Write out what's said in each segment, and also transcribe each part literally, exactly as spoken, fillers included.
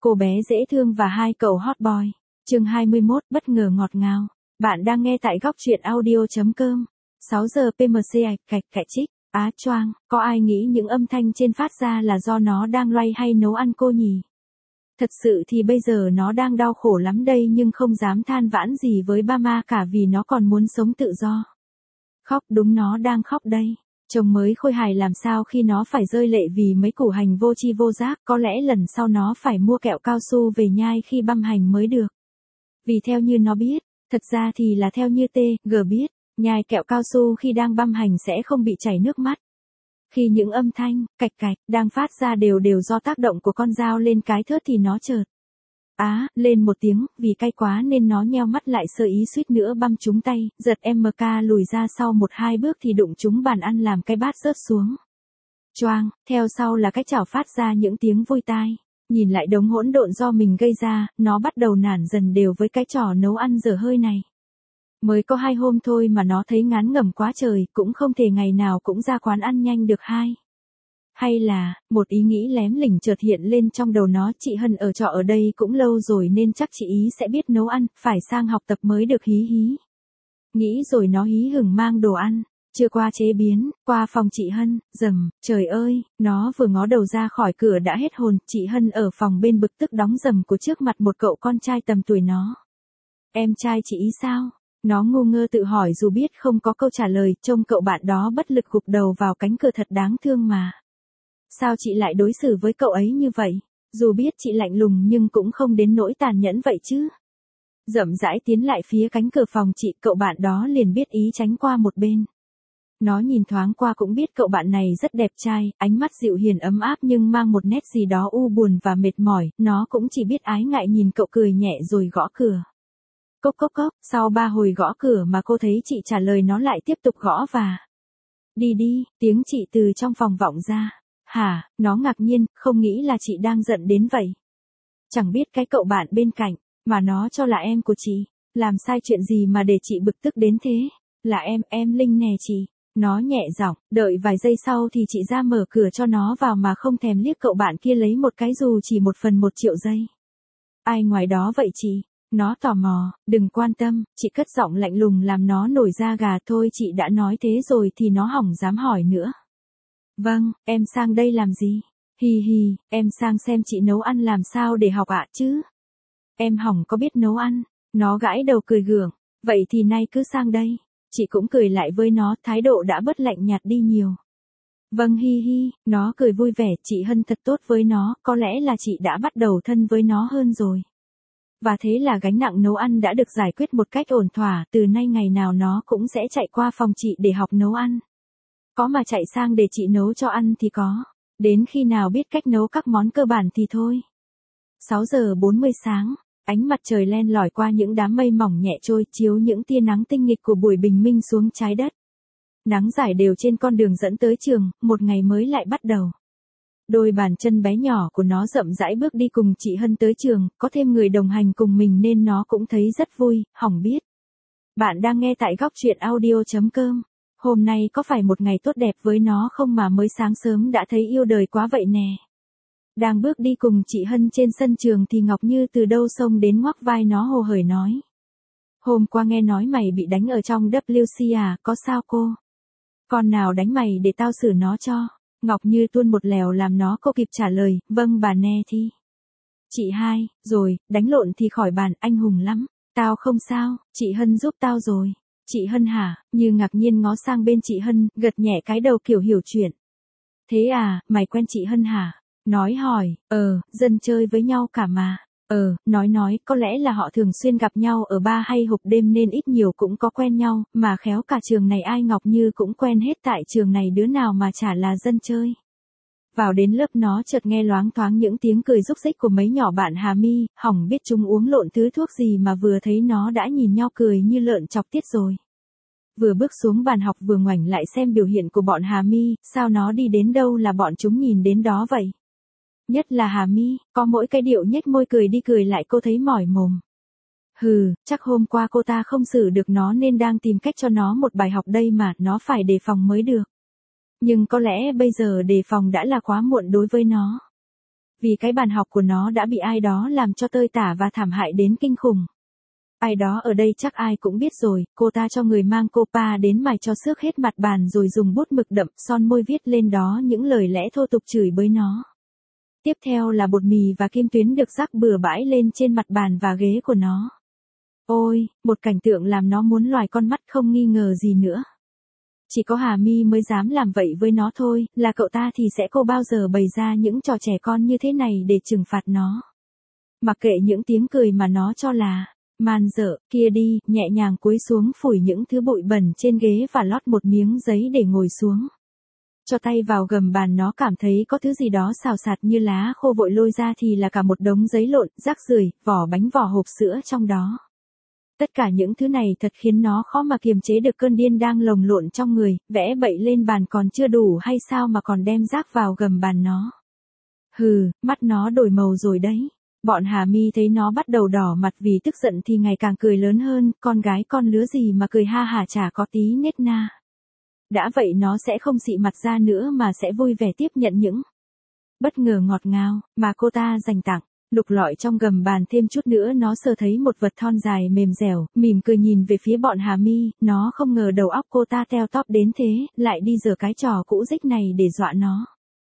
Cô bé dễ thương và hai cậu hot boy. Chương hai mươi mốt, bất ngờ ngọt ngào. Bạn đang nghe tại góc truyện audio chấm com. sáu giờ pê em xê ạch cạch cạch chích. Á choang, có ai nghĩ những âm thanh trên phát ra là do nó đang loay hay nấu ăn cô nhỉ? Thật sự thì bây giờ nó đang đau khổ lắm đây nhưng không dám than vãn gì với ba ma cả vì nó còn muốn sống tự do. Khóc, đúng, nó đang khóc đây. Chồng mới khôi hài làm sao khi nó phải rơi lệ vì mấy củ hành vô tri vô giác, có lẽ lần sau nó phải mua kẹo cao su về nhai khi băm hành mới được. Vì theo như nó biết, thật ra thì là theo như tê giê biết, nhai kẹo cao su khi đang băm hành sẽ không bị chảy nước mắt. Khi những âm thanh, cạch cạch, đang phát ra đều đều do tác động của con dao lên cái thớt thì nó chợt á, lên một tiếng, vì cay quá nên nó nheo mắt lại sơ ý suýt nữa băm trúng tay, giật em ca lùi ra sau một hai bước thì đụng trúng bàn ăn làm cái bát rớt xuống. Choang, theo sau là cái chảo phát ra những tiếng vui tai. Nhìn lại đống hỗn độn do mình gây ra, nó bắt đầu nản dần đều với cái trò nấu ăn dở hơi này. Mới có hai hôm thôi mà nó thấy ngán ngẩm quá trời, cũng không thể ngày nào cũng ra quán ăn nhanh được hai. Hay là, một ý nghĩ lém lỉnh chợt hiện lên trong đầu nó, chị Hân ở trọ ở đây cũng lâu rồi nên chắc chị ý sẽ biết nấu ăn, phải sang học tập mới được hí hí. Nghĩ rồi nó hí hửng mang đồ ăn, chưa qua chế biến, qua phòng chị Hân, rầm, trời ơi, nó vừa ngó đầu ra khỏi cửa đã hết hồn, chị Hân ở phòng bên bực tức đóng rầm của trước mặt một cậu con trai tầm tuổi nó. Em trai chị ý sao? Nó ngu ngơ tự hỏi dù biết không có câu trả lời, trông cậu bạn đó bất lực gục đầu vào cánh cửa thật đáng thương mà. Sao chị lại đối xử với cậu ấy như vậy? Dù biết chị lạnh lùng nhưng cũng không đến nỗi tàn nhẫn vậy chứ. Rậm rãi tiến lại phía cánh cửa phòng chị, cậu bạn đó liền biết ý tránh qua một bên. Nó nhìn thoáng qua cũng biết cậu bạn này rất đẹp trai, ánh mắt dịu hiền ấm áp nhưng mang một nét gì đó u buồn và mệt mỏi, nó cũng chỉ biết ái ngại nhìn cậu cười nhẹ rồi gõ cửa. Cốc cốc cốc, sau ba hồi gõ cửa mà cô thấy chị trả lời nó lại tiếp tục gõ và đi đi, tiếng chị từ trong phòng vọng ra. Hả, nó ngạc nhiên, không nghĩ là chị đang giận đến vậy. Chẳng biết cái cậu bạn bên cạnh, mà nó cho là em của chị, làm sai chuyện gì mà để chị bực tức đến thế, là em, em Linh nè chị. Nó nhẹ giọng, đợi vài giây sau thì chị ra mở cửa cho nó vào mà không thèm liếc cậu bạn kia lấy một cái dù chỉ một phần một triệu giây. Ai ngoài đó vậy chị? Nó tò mò, đừng quan tâm, chị cất giọng lạnh lùng làm nó nổi da gà. Thôi chị đã nói thế rồi thì nó hỏng dám hỏi nữa. Vâng, em sang đây làm gì? Hi hi, em sang xem chị nấu ăn làm sao để học ạ chứ. Em hỏng có biết nấu ăn. Nó gãi đầu cười gượng, vậy thì nay cứ sang đây. Chị cũng cười lại với nó, thái độ đã bớt lạnh nhạt đi nhiều. Vâng hi hi, nó cười vui vẻ, chị Hân thật tốt với nó, có lẽ là chị đã bắt đầu thân với nó hơn rồi. Và thế là gánh nặng nấu ăn đã được giải quyết một cách ổn thỏa, từ nay ngày nào nó cũng sẽ chạy qua phòng chị để học nấu ăn. Có mà chạy sang để chị nấu cho ăn thì có, đến khi nào biết cách nấu các món cơ bản thì thôi. sáu giờ bốn mươi sáng, ánh mặt trời len lỏi qua những đám mây mỏng nhẹ trôi chiếu những tia nắng tinh nghịch của buổi bình minh xuống trái đất. Nắng rải đều trên con đường dẫn tới trường, một ngày mới lại bắt đầu. Đôi bàn chân bé nhỏ của nó rậm rãi bước đi cùng chị Hân tới trường, có thêm người đồng hành cùng mình nên nó cũng thấy rất vui, hỏng biết. Bạn đang nghe tại góc truyện audio chấm com. Hôm nay có phải một ngày tốt đẹp với nó không mà mới sáng sớm đã thấy yêu đời quá vậy nè. Đang bước đi cùng chị Hân trên sân trường thì Ngọc Như từ đâu xông đến ngoắc vai nó hồ hởi nói. Hôm qua nghe nói mày bị đánh ở trong vê kép xê à, có sao cô? Con nào đánh mày để tao xử nó cho? Ngọc Như tuôn một lèo làm nó cô kịp trả lời, vâng bà nè thi. Chị hai, rồi, đánh lộn thì khỏi bàn, anh hùng lắm. Tao không sao, chị Hân giúp tao rồi. Chị Hân hả? Như ngạc nhiên ngó sang bên chị Hân, gật nhẹ cái đầu kiểu hiểu chuyện. Thế à, mày quen chị Hân hả? Nói hỏi, ờ, dân chơi với nhau cả mà. Ờ, nói nói, có lẽ là họ thường xuyên gặp nhau ở bar hay hộp đêm nên ít nhiều cũng có quen nhau, mà khéo cả trường này ai Ngọc Như cũng quen hết, tại trường này đứa nào mà chả là dân chơi. Vào đến lớp nó chợt nghe loáng thoáng những tiếng cười rúc rích của mấy nhỏ bạn Hà Mi, hỏng biết chúng uống lộn thứ thuốc gì mà vừa thấy nó đã nhìn nhau cười như lợn chọc tiết rồi. Vừa bước xuống bàn học vừa ngoảnh lại xem biểu hiện của bọn Hà Mi, sao nó đi đến đâu là bọn chúng nhìn đến đó vậy. Nhất là Hà Mi, có mỗi cái điệu nhếch môi cười đi cười lại cô thấy mỏi mồm. Hừ, chắc hôm qua cô ta không xử được nó nên đang tìm cách cho nó một bài học đây mà, nó phải đề phòng mới được. Nhưng có lẽ bây giờ đề phòng đã là quá muộn đối với nó. Vì cái bàn học của nó đã bị ai đó làm cho tơi tả và thảm hại đến kinh khủng. Ai đó ở đây chắc ai cũng biết rồi, cô ta cho người mang copa đến mài cho xước hết mặt bàn rồi dùng bút mực đậm son môi viết lên đó những lời lẽ thô tục chửi bới nó. Tiếp theo là bột mì và kim tuyến được rắc bừa bãi lên trên mặt bàn và ghế của nó. Ôi, một cảnh tượng làm nó muốn loài con mắt không nghi ngờ gì nữa. Chỉ có Hà My mới dám làm vậy với nó thôi, là cậu ta thì sẽ không bao giờ bày ra những trò trẻ con như thế này để trừng phạt nó. Mặc kệ những tiếng cười mà nó cho là man dợ, kia đi, nhẹ nhàng cúi xuống phủi những thứ bụi bẩn trên ghế và lót một miếng giấy để ngồi xuống. Cho tay vào gầm bàn nó cảm thấy có thứ gì đó xào xạc như lá khô vội lôi ra thì là cả một đống giấy lộn, rác rưởi, vỏ bánh vỏ hộp sữa trong đó. Tất cả những thứ này thật khiến nó khó mà kiềm chế được cơn điên đang lồng lộn trong người, vẽ bậy lên bàn còn chưa đủ hay sao mà còn đem rác vào gầm bàn nó. Hừ, mắt nó đổi màu rồi đấy. Bọn Hà My thấy nó bắt đầu đỏ mặt vì tức giận thì ngày càng cười lớn hơn, con gái con lứa gì mà cười ha hả chả có tí nết na. Đã vậy nó sẽ không xị mặt ra nữa mà sẽ vui vẻ tiếp nhận những bất ngờ ngọt ngào mà cô ta dành tặng. Lục lọi trong gầm bàn thêm chút nữa nó sờ thấy một vật thon dài mềm dẻo, mỉm cười nhìn về phía bọn Hà My, nó không ngờ đầu óc cô ta teo tóp đến thế, lại đi giở cái trò cũ rích này để dọa nó.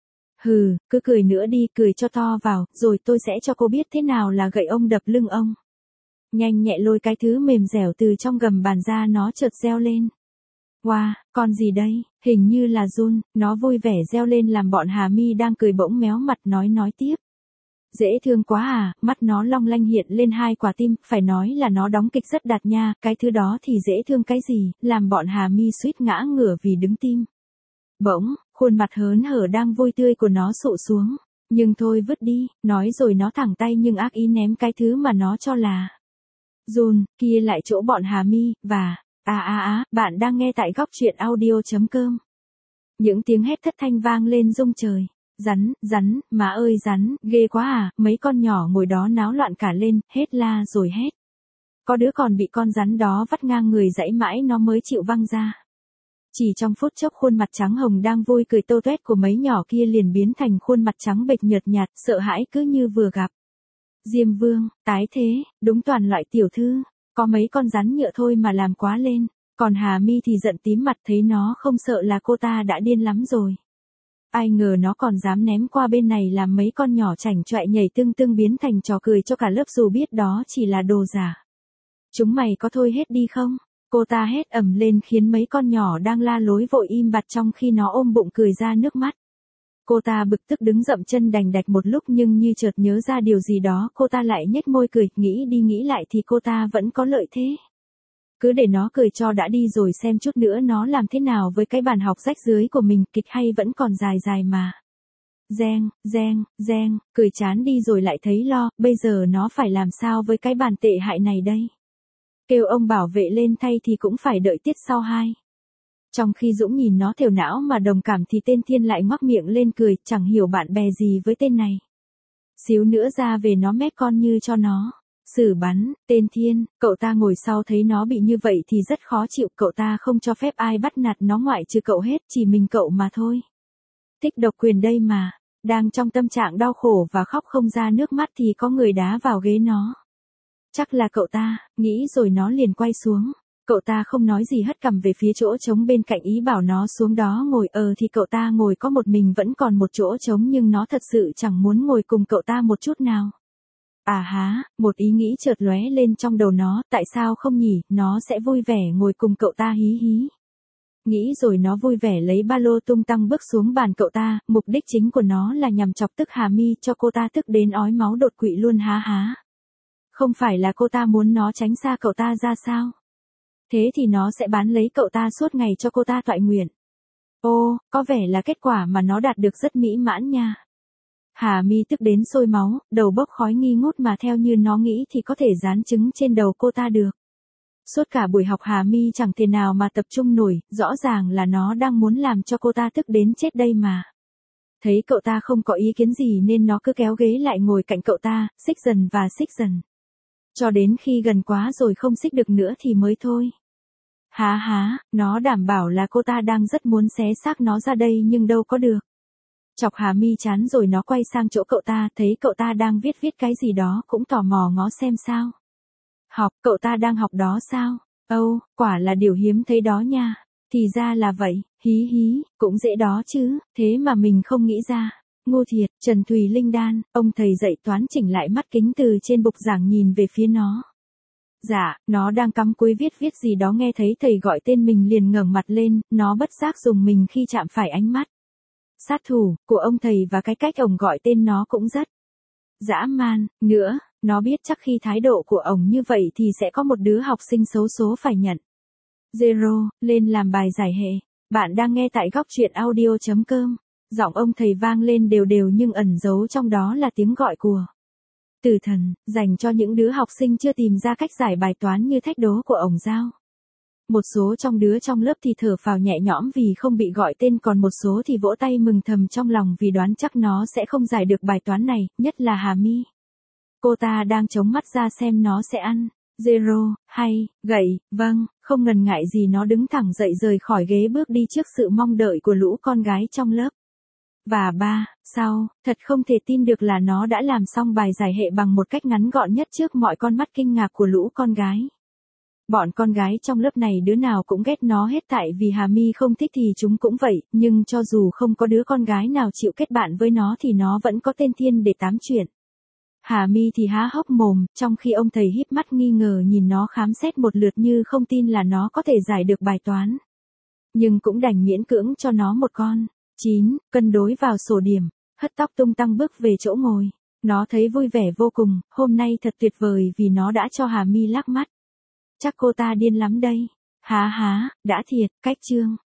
Hừ, cứ cười nữa đi, cười cho to vào, rồi tôi sẽ cho cô biết thế nào là gậy ông đập lưng ông. Nhanh nhẹ lôi cái thứ mềm dẻo từ trong gầm bàn ra nó chợt reo lên. Wow, con gì đây, hình như là giun, nó vui vẻ reo lên làm bọn Hà My đang cười bỗng méo mặt nói nói tiếp. Dễ thương quá à, mắt nó long lanh hiện lên hai quả tim, phải nói là nó đóng kịch rất đạt nha, cái thứ đó thì dễ thương cái gì, làm bọn Hà My suýt ngã ngửa vì đứng tim. Bỗng, khuôn mặt hớn hở đang vui tươi của nó sụ xuống, nhưng thôi vứt đi, nói rồi nó thẳng tay nhưng ác ý ném cái thứ mà nó cho là giun, kia lại chỗ bọn Hà My, và, à à à, bạn đang nghe tại góc truyện audio chấm com. Những tiếng hét thất thanh vang lên rung trời. Rắn, rắn, má ơi rắn, ghê quá à, mấy con nhỏ ngồi đó náo loạn cả lên, hết la rồi hét. Có đứa còn bị con rắn đó vắt ngang người dãy mãi nó mới chịu văng ra. Chỉ trong phút chốc khuôn mặt trắng hồng đang vui cười tô toét của mấy nhỏ kia liền biến thành khuôn mặt trắng bệch nhợt nhạt, sợ hãi cứ như vừa gặp. Diêm Vương, tái thế, đúng toàn loại tiểu thư, có mấy con rắn nhựa thôi mà làm quá lên, còn Hà My thì giận tím mặt thấy nó không sợ là cô ta đã điên lắm rồi. Ai ngờ nó còn dám ném qua bên này làm mấy con nhỏ chảnh chọe nhảy tưng tưng biến thành trò cười cho cả lớp dù biết đó chỉ là đồ giả. Chúng mày có thôi hết đi không? Cô ta hét ầm lên khiến mấy con nhỏ đang la lối vội im bặt trong khi nó ôm bụng cười ra nước mắt. Cô ta bực tức đứng dậm chân đành đạch một lúc nhưng như chợt nhớ ra điều gì đó cô ta lại nhếch môi cười, nghĩ đi nghĩ lại thì cô ta vẫn có lợi thế. Cứ để nó cười cho đã đi rồi xem chút nữa nó làm thế nào với cái bàn học rách rưới của mình, kịch hay vẫn còn dài dài mà. Reng, reng, reng, cười chán đi rồi lại thấy lo, bây giờ nó phải làm sao với cái bàn tệ hại này đây? Kêu ông bảo vệ lên thay thì cũng phải đợi tiết sau hai. Trong khi Dũng nhìn nó thều não mà đồng cảm thì tên Thiên lại ngoác miệng lên cười, chẳng hiểu bạn bè gì với tên này. Xíu nữa ra về nó mét con như cho nó. Xử bắn, tên Thiên, cậu ta ngồi sau thấy nó bị như vậy thì rất khó chịu, cậu ta không cho phép ai bắt nạt nó ngoại trừ cậu hết, chỉ mình cậu mà thôi. Thích độc quyền đây mà, đang trong tâm trạng đau khổ và khóc không ra nước mắt thì có người đá vào ghế nó. Chắc là cậu ta, nghĩ rồi nó liền quay xuống. Cậu ta không nói gì hất cằm về phía chỗ trống bên cạnh ý bảo nó xuống đó ngồi, ờ thì cậu ta ngồi có một mình vẫn còn một chỗ trống nhưng nó thật sự chẳng muốn ngồi cùng cậu ta một chút nào. À há, một ý nghĩ chợt lóe lên trong đầu nó, tại sao không nhỉ, nó sẽ vui vẻ ngồi cùng cậu ta hí hí. Nghĩ rồi nó vui vẻ lấy ba lô tung tăng bước xuống bàn cậu ta, mục đích chính của nó là nhằm chọc tức Hà My cho cô ta tức đến ói máu đột quỵ luôn há há. Không phải là cô ta muốn nó tránh xa cậu ta ra sao? Thế thì nó sẽ bán lấy cậu ta suốt ngày cho cô ta toại nguyện. Ô, có vẻ là kết quả mà nó đạt được rất mỹ mãn nha. Hà My tức đến sôi máu, đầu bốc khói nghi ngút mà theo như nó nghĩ thì có thể dán trứng trên đầu cô ta được. Suốt cả buổi học Hà My chẳng thể nào mà tập trung nổi, rõ ràng là nó đang muốn làm cho cô ta tức đến chết đây mà. Thấy cậu ta không có ý kiến gì nên nó cứ kéo ghế lại ngồi cạnh cậu ta, xích dần và xích dần. Cho đến khi gần quá rồi không xích được nữa thì mới thôi. Há há, nó đảm bảo là cô ta đang rất muốn xé xác nó ra đây nhưng đâu có được. Chọc Hà Mi chán rồi nó quay sang chỗ cậu ta, thấy cậu ta đang viết viết cái gì đó cũng tò mò ngó xem sao. Học, cậu ta đang học đó sao? Âu, quả là điều hiếm thấy đó nha. Thì ra là vậy, hí hí, cũng dễ đó chứ, thế mà mình không nghĩ ra. Ngu thiệt, Trần Thùy Linh đan, ông thầy dạy toán chỉnh lại mắt kính từ trên bục giảng nhìn về phía nó. Dạ, nó đang cắm cúi viết viết gì đó nghe thấy thầy gọi tên mình liền ngẩng mặt lên, nó bất giác dùng mình khi chạm phải ánh mắt. Sát thủ, của ông thầy và cái cách ông gọi tên nó cũng rất dã man, nữa, nó biết chắc khi thái độ của ông như vậy thì sẽ có một đứa học sinh xấu số phải nhận. Zero, lên làm bài giải hệ. Bạn đang nghe tại góc truyện audio.com. Giọng ông thầy vang lên đều đều nhưng ẩn giấu trong đó là tiếng gọi của Tử Thần, dành cho những đứa học sinh chưa tìm ra cách giải bài toán như thách đố của ông giao. Một số trong đứa trong lớp thì thở phào nhẹ nhõm vì không bị gọi tên, còn một số thì vỗ tay mừng thầm trong lòng vì đoán chắc nó sẽ không giải được bài toán này, nhất là Hà Mi. Cô ta đang chống mắt ra xem nó sẽ ăn zero, hay, gậy, vâng, không ngần ngại gì nó đứng thẳng dậy rời khỏi ghế bước đi trước sự mong đợi của lũ con gái trong lớp. Và ba, sau, thật không thể tin được là nó đã làm xong bài giải hệ bằng một cách ngắn gọn nhất trước mọi con mắt kinh ngạc của lũ con gái. Bọn con gái trong lớp này đứa nào cũng ghét nó hết tại vì Hà Mi không thích thì chúng cũng vậy, nhưng cho dù không có đứa con gái nào chịu kết bạn với nó thì nó vẫn có tên Thiên để tám chuyện. Hà Mi thì há hốc mồm, trong khi ông thầy híp mắt nghi ngờ nhìn nó khám xét một lượt như không tin là nó có thể giải được bài toán. Nhưng cũng đành miễn cưỡng cho nó một con chín, cân đối vào sổ điểm, hất tóc tung tăng bước về chỗ ngồi. Nó thấy vui vẻ vô cùng, hôm nay thật tuyệt vời vì nó đã cho Hà Mi lác mắt. Chắc cô ta điên lắm đây. Há há, đã thiệt, cách chương.